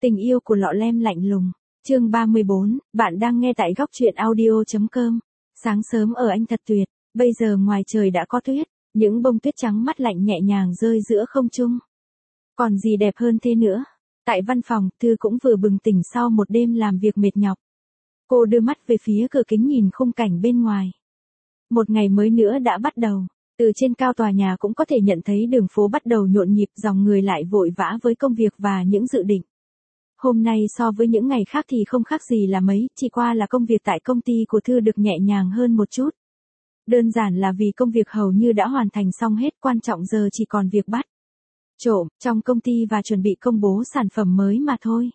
Tình yêu của lọ lem lạnh lùng. Chương 34, bạn đang nghe tại góc truyện audio.com. Sáng sớm ở Anh thật tuyệt, bây giờ ngoài trời đã có tuyết, những bông tuyết trắng mát lạnh nhẹ nhàng rơi giữa không trung. Còn gì đẹp hơn thế nữa? Tại văn phòng, Thư cũng vừa bừng tỉnh sau một đêm làm việc mệt nhọc. Cô đưa mắt về phía cửa kính nhìn khung cảnh bên ngoài. Một ngày mới nữa đã bắt đầu. Từ trên cao tòa nhà cũng có thể nhận thấy đường phố bắt đầu nhộn nhịp, dòng người lại vội vã với công việc và những dự định. Hôm nay so với những ngày khác thì không khác gì là mấy, chỉ qua là công việc tại công ty của Thư được nhẹ nhàng hơn một chút. Đơn giản là vì công việc hầu như đã hoàn thành xong hết, quan trọng giờ chỉ còn việc bắt trộm trong công ty và chuẩn bị công bố sản phẩm mới mà thôi.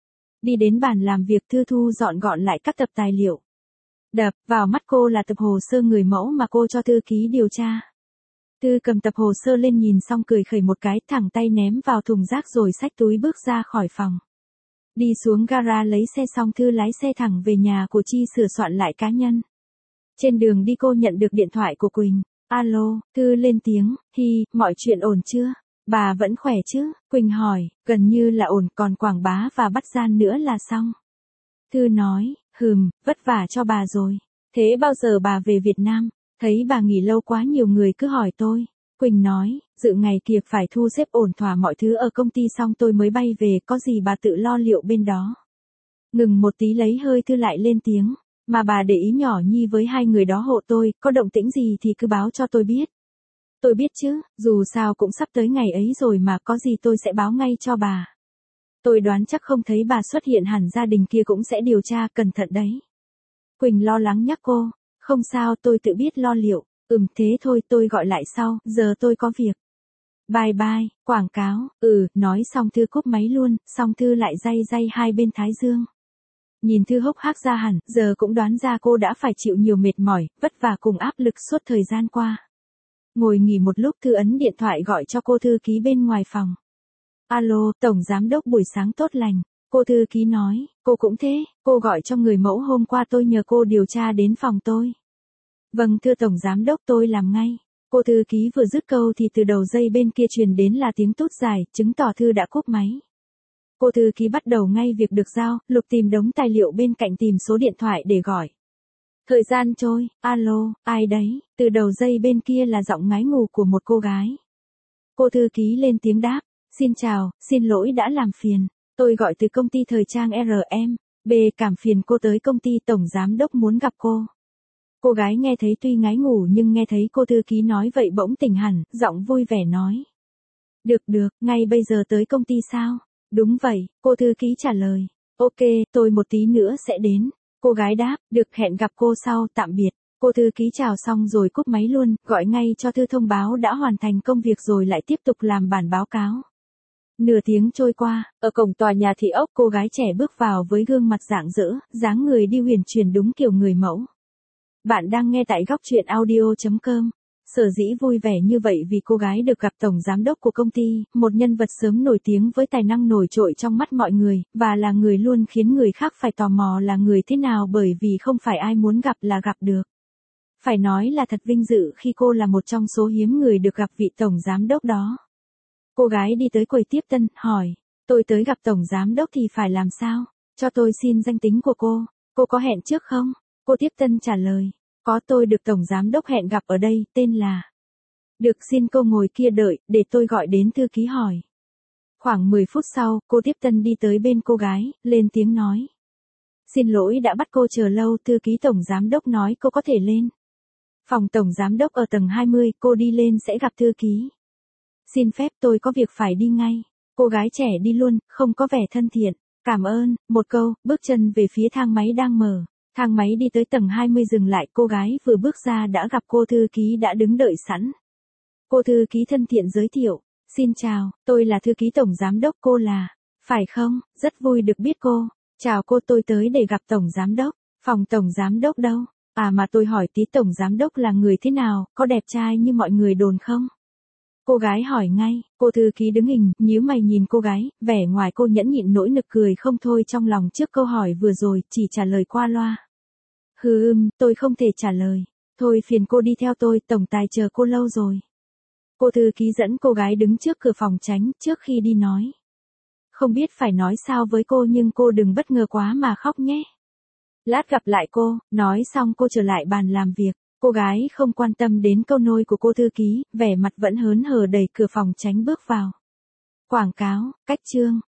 Đi đến bàn làm việc, Thư thu dọn gọn lại các tập tài liệu. Đập vào mắt cô là tập hồ sơ người mẫu mà cô cho thư ký điều tra. Thư cầm tập hồ sơ lên nhìn xong cười khẩy một cái, thẳng tay ném vào thùng rác rồi xách túi bước ra khỏi phòng. Đi xuống gara lấy xe xong Thư lái xe thẳng về nhà của Chi sửa soạn lại cá nhân. Trên đường đi cô nhận được điện thoại của Quỳnh. Alo, Thư lên tiếng, hi, mọi chuyện ổn chưa? Bà vẫn khỏe chứ? Quỳnh hỏi, gần như là ổn, còn quảng bá và bắt gian nữa là xong. Thư nói, vất vả cho bà rồi. Thế bao giờ bà về Việt Nam? Thấy bà nghỉ lâu quá nhiều người cứ hỏi tôi. Quỳnh nói, dự ngày kia phải thu xếp ổn thỏa mọi thứ ở công ty xong tôi mới bay về, có gì bà tự lo liệu bên đó. Ngừng một tí lấy hơi, Thư lại lên tiếng, mà bà để ý nhỏ Nhi với hai người đó hộ tôi, có động tĩnh gì thì cứ báo cho tôi biết. Tôi biết chứ, dù sao cũng sắp tới ngày ấy rồi mà, có gì tôi sẽ báo ngay cho bà. Tôi đoán chắc không thấy bà xuất hiện hẳn gia đình kia cũng sẽ điều tra, cẩn thận đấy. Quỳnh lo lắng nhắc cô, không sao tôi tự biết lo liệu, thế thôi tôi gọi lại sau, giờ tôi có việc. Bye bye, quảng cáo, nói xong Thư cúp máy luôn, xong Thư lại day hai bên thái dương. Nhìn Thư hốc hác ra hẳn, giờ cũng đoán ra cô đã phải chịu nhiều mệt mỏi, vất vả cùng áp lực suốt thời gian qua. Ngồi nghỉ một lúc, Thư ấn điện thoại gọi cho cô thư ký bên ngoài phòng. Alo, Tổng Giám đốc buổi sáng tốt lành. Cô thư ký nói, cô cũng thế, cô gọi cho người mẫu hôm qua tôi nhờ cô điều tra đến phòng tôi. Vâng thưa Tổng Giám đốc, tôi làm ngay. Cô thư ký vừa dứt câu thì từ đầu dây bên kia truyền đến là tiếng tút dài, chứng tỏ Thư đã cúp máy. Cô thư ký bắt đầu ngay việc được giao, lục tìm đống tài liệu bên cạnh tìm số điện thoại để gọi. Thời gian trôi, alo, ai đấy? Từ đầu dây bên kia là giọng ngái ngủ của một cô gái. Cô thư ký lên tiếng đáp, xin chào, xin lỗi đã làm phiền. Tôi gọi từ công ty thời trang RM, cảm phiền cô tới công ty, Tổng Giám đốc muốn gặp cô. Cô gái nghe thấy tuy ngái ngủ nhưng nghe thấy cô thư ký nói vậy bỗng tỉnh hẳn, giọng vui vẻ nói. Được, ngay bây giờ tới công ty sao? Đúng vậy, cô thư ký trả lời. Ok, tôi một tí nữa sẽ đến. Cô gái đáp, được, hẹn gặp cô sau, tạm biệt. Cô thư ký chào xong rồi cúp máy luôn, gọi ngay cho Thư thông báo đã hoàn thành công việc rồi lại tiếp tục làm bản báo cáo. Nửa tiếng trôi qua, ở cổng tòa nhà thị ốc cô gái trẻ bước vào với gương mặt rạng rỡ, dáng người đi huyền chuyển đúng kiểu người mẫu. Bạn đang nghe tại góc truyện audio.com. Sở dĩ vui vẻ như vậy vì cô gái được gặp Tổng Giám đốc của công ty, một nhân vật sớm nổi tiếng với tài năng nổi trội trong mắt mọi người, và là người luôn khiến người khác phải tò mò là người thế nào bởi vì không phải ai muốn gặp là gặp được. Phải nói là thật vinh dự khi cô là một trong số hiếm người được gặp vị Tổng Giám đốc đó. Cô gái đi tới quầy tiếp tân, hỏi, tôi tới gặp Tổng Giám đốc thì phải làm sao? Cho tôi xin danh tính của cô có hẹn trước không? Cô tiếp tân trả lời, có, tôi được Tổng Giám đốc hẹn gặp ở đây, tên là. Được, xin cô ngồi kia đợi, để tôi gọi đến thư ký hỏi. Khoảng 10 phút sau, cô tiếp tân đi tới bên cô gái, lên tiếng nói. Xin lỗi đã bắt cô chờ lâu, thư ký Tổng Giám đốc nói cô có thể lên. Phòng Tổng Giám đốc ở tầng 20, cô đi lên sẽ gặp thư ký. Xin phép tôi có việc phải đi ngay. Cô gái trẻ đi luôn, không có vẻ thân thiện. Cảm ơn, một câu, bước chân về phía thang máy đang mở. Thang máy đi tới tầng 20 dừng lại, cô gái vừa bước ra đã gặp cô thư ký đã đứng đợi sẵn. Cô thư ký thân thiện giới thiệu, xin chào, tôi là thư ký Tổng Giám đốc, cô là, phải không, rất vui được biết cô. Chào cô, tôi tới để gặp Tổng Giám đốc. Phòng Tổng Giám đốc đâu? À mà tôi hỏi tí, Tổng Giám đốc là người thế nào, có đẹp trai như mọi người đồn không? Cô gái hỏi ngay, cô thư ký đứng hình, nhíu mày nhìn cô gái, vẻ ngoài cô nhẫn nhịn nỗi nực cười không thôi trong lòng trước câu hỏi vừa rồi, chỉ trả lời qua loa. Tôi không thể trả lời. Thôi phiền cô đi theo tôi, tổng tài chờ cô lâu rồi. Cô thư ký dẫn cô gái đứng trước cửa phòng tránh, trước khi đi nói. không biết phải nói sao với cô nhưng cô đừng bất ngờ quá mà khóc nhé. Lát gặp lại cô, nói xong cô trở lại bàn làm việc. Cô gái không quan tâm đến câu nôi của cô thư ký, vẻ mặt vẫn hớn hở đẩy cửa phòng tránh bước vào. Quảng cáo, cách chương.